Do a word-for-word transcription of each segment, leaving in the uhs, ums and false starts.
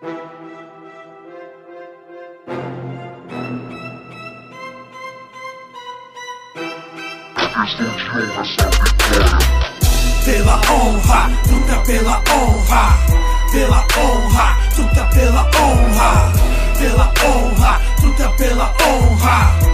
Pela honra, luta pela honra. Pela honra, luta pela honra. Pela honra, luta pela honra.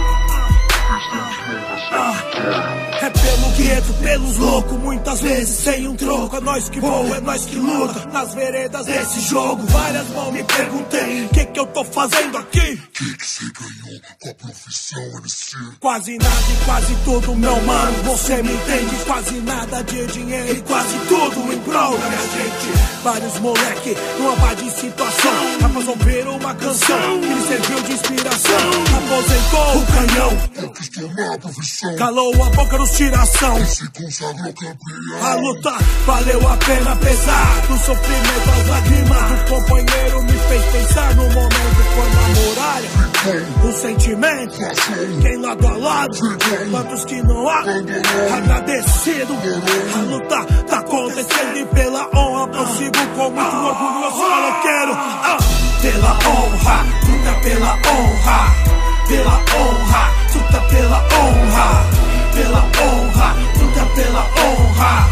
É pelo gueto, pelos loucos, muitas vezes sem um troco. É nós que voa, é nós que luta nas veredas desse jogo. Várias mãos me perguntei, que que eu tô fazendo aqui? Que que você ganhou com a profissão M C? Quase nada e quase tudo, meu mano, você me entende. Quase nada de dinheiro e quase tudo em prol da minha gente. Vários moleque numa pá de situação, após ouvir uma canção que lhe serviu de inspiração, aposentou o canhão, conquistou a profissão, calou a boca dos tiração e se consagrou campeão. A luta valeu a pena, apesar do sofrimento, as lágrimas do companheiro me fez pensar no momento quando a muralha, o sentimento, quem lado a lado, quantos que não há, agradecido. A luta tá acontecendo e pela honra prossigo com muito orgulho, eu sou maloqueiro. Ah. Pela honra, luta pela honra. Pela honra, luta pela honra. Pela honra, luta pela honra.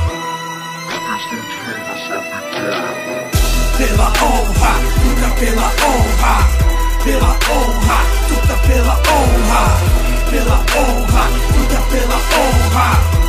Pela honra, luta pela honra. Pela honra, luta pela honra. Pela honra, luta pela honra.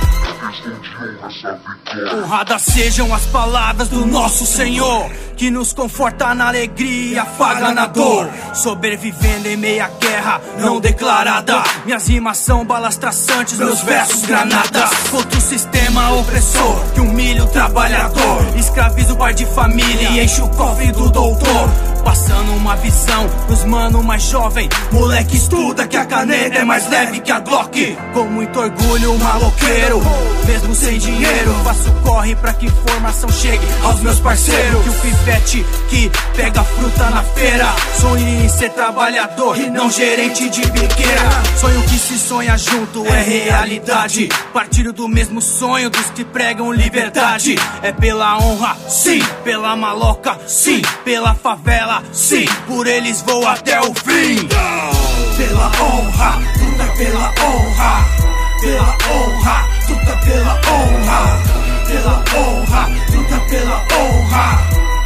Honradas sejam as palavras do nosso Senhor, que nos conforta na alegria e afaga na dor. Sobrevivendo em meia guerra não declarada, minhas rimas são balas traçantes, meus versos granadas. Contra o sistema opressor que humilha o trabalhador, escraviza o pai de família e enche o cofre do doutor. Passando uma visão pros mano mais jovem, moleque estuda que a caneta é mais leve que a Glock. Com muito orgulho maloqueiro, mesmo sem dinheiro, faço corre pra que informação chegue aos meus parceiros. Que o pivete que pega fruta na feira sonha em ser trabalhador e não gerente de biqueira. Sonho que se sonha junto é realidade, partilho do mesmo sonho dos que pregam liberdade. É pela honra, sim, pela maloca, sim, pela favela, sim, por eles vou até o fim. Pela honra, luta pela honra. Pela honra, luta pela honra. Pela honra, luta pela honra.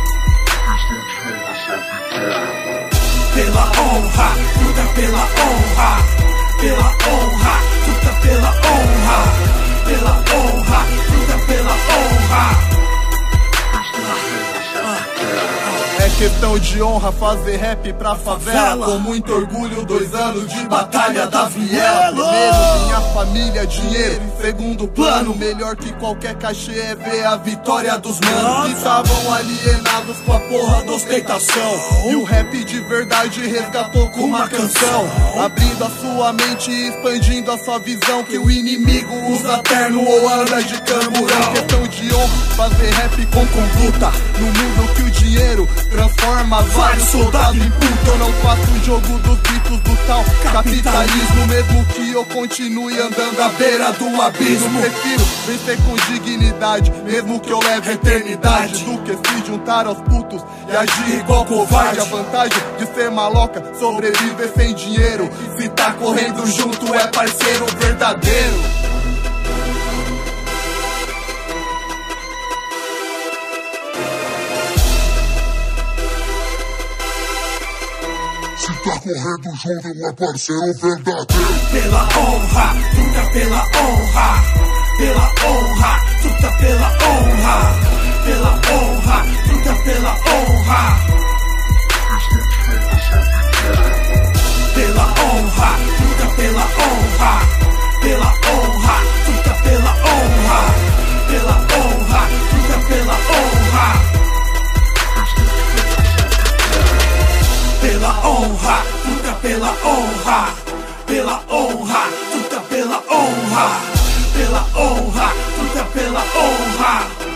Pela honra, luta pela honra. Pela honra, luta pela honra. Pela honra, luta pela honra. É questão de honra fazer rap pra favela, com muito orgulho, dois anos de batalha da viela. Primeiro, minha família, dinheiro. Segundo plano, melhor que qualquer cachê é ver a vitória dos manos que estavam alienados com a porra da ostentação. E o rap de verdade resgatou com uma canção, abrindo a sua mente e expandindo a sua visão. Que o inimigo usa terno ou anda de camburão. Questão de honra, fazer rap com conduta, no mundo que o dinheiro transforma vários soldados em puta. Eu não faço o jogo dos gritos do tal capitalismo, mesmo que eu continue andando à beira do abismo. Prefiro vencer com dignidade, mesmo que eu leve a eternidade, do que se juntar aos putos e agir igual covarde. A vantagem de ser maloca, sobreviver sem dinheiro. Se tá correndo junto é parceiro verdadeiro. Se tá correndo junto é parceiro verdadeiro. Pela honra, luta pela honra. Pela honra, luta pela honra. Pela honra, luta pela honra. Pela honra, luta pela honra. Pela honra, luta pela honra. Pela honra, luta pela honra. Pela honra, luta pela honra. Pela honra, luta pela honra. Pela honra, luta pela honra.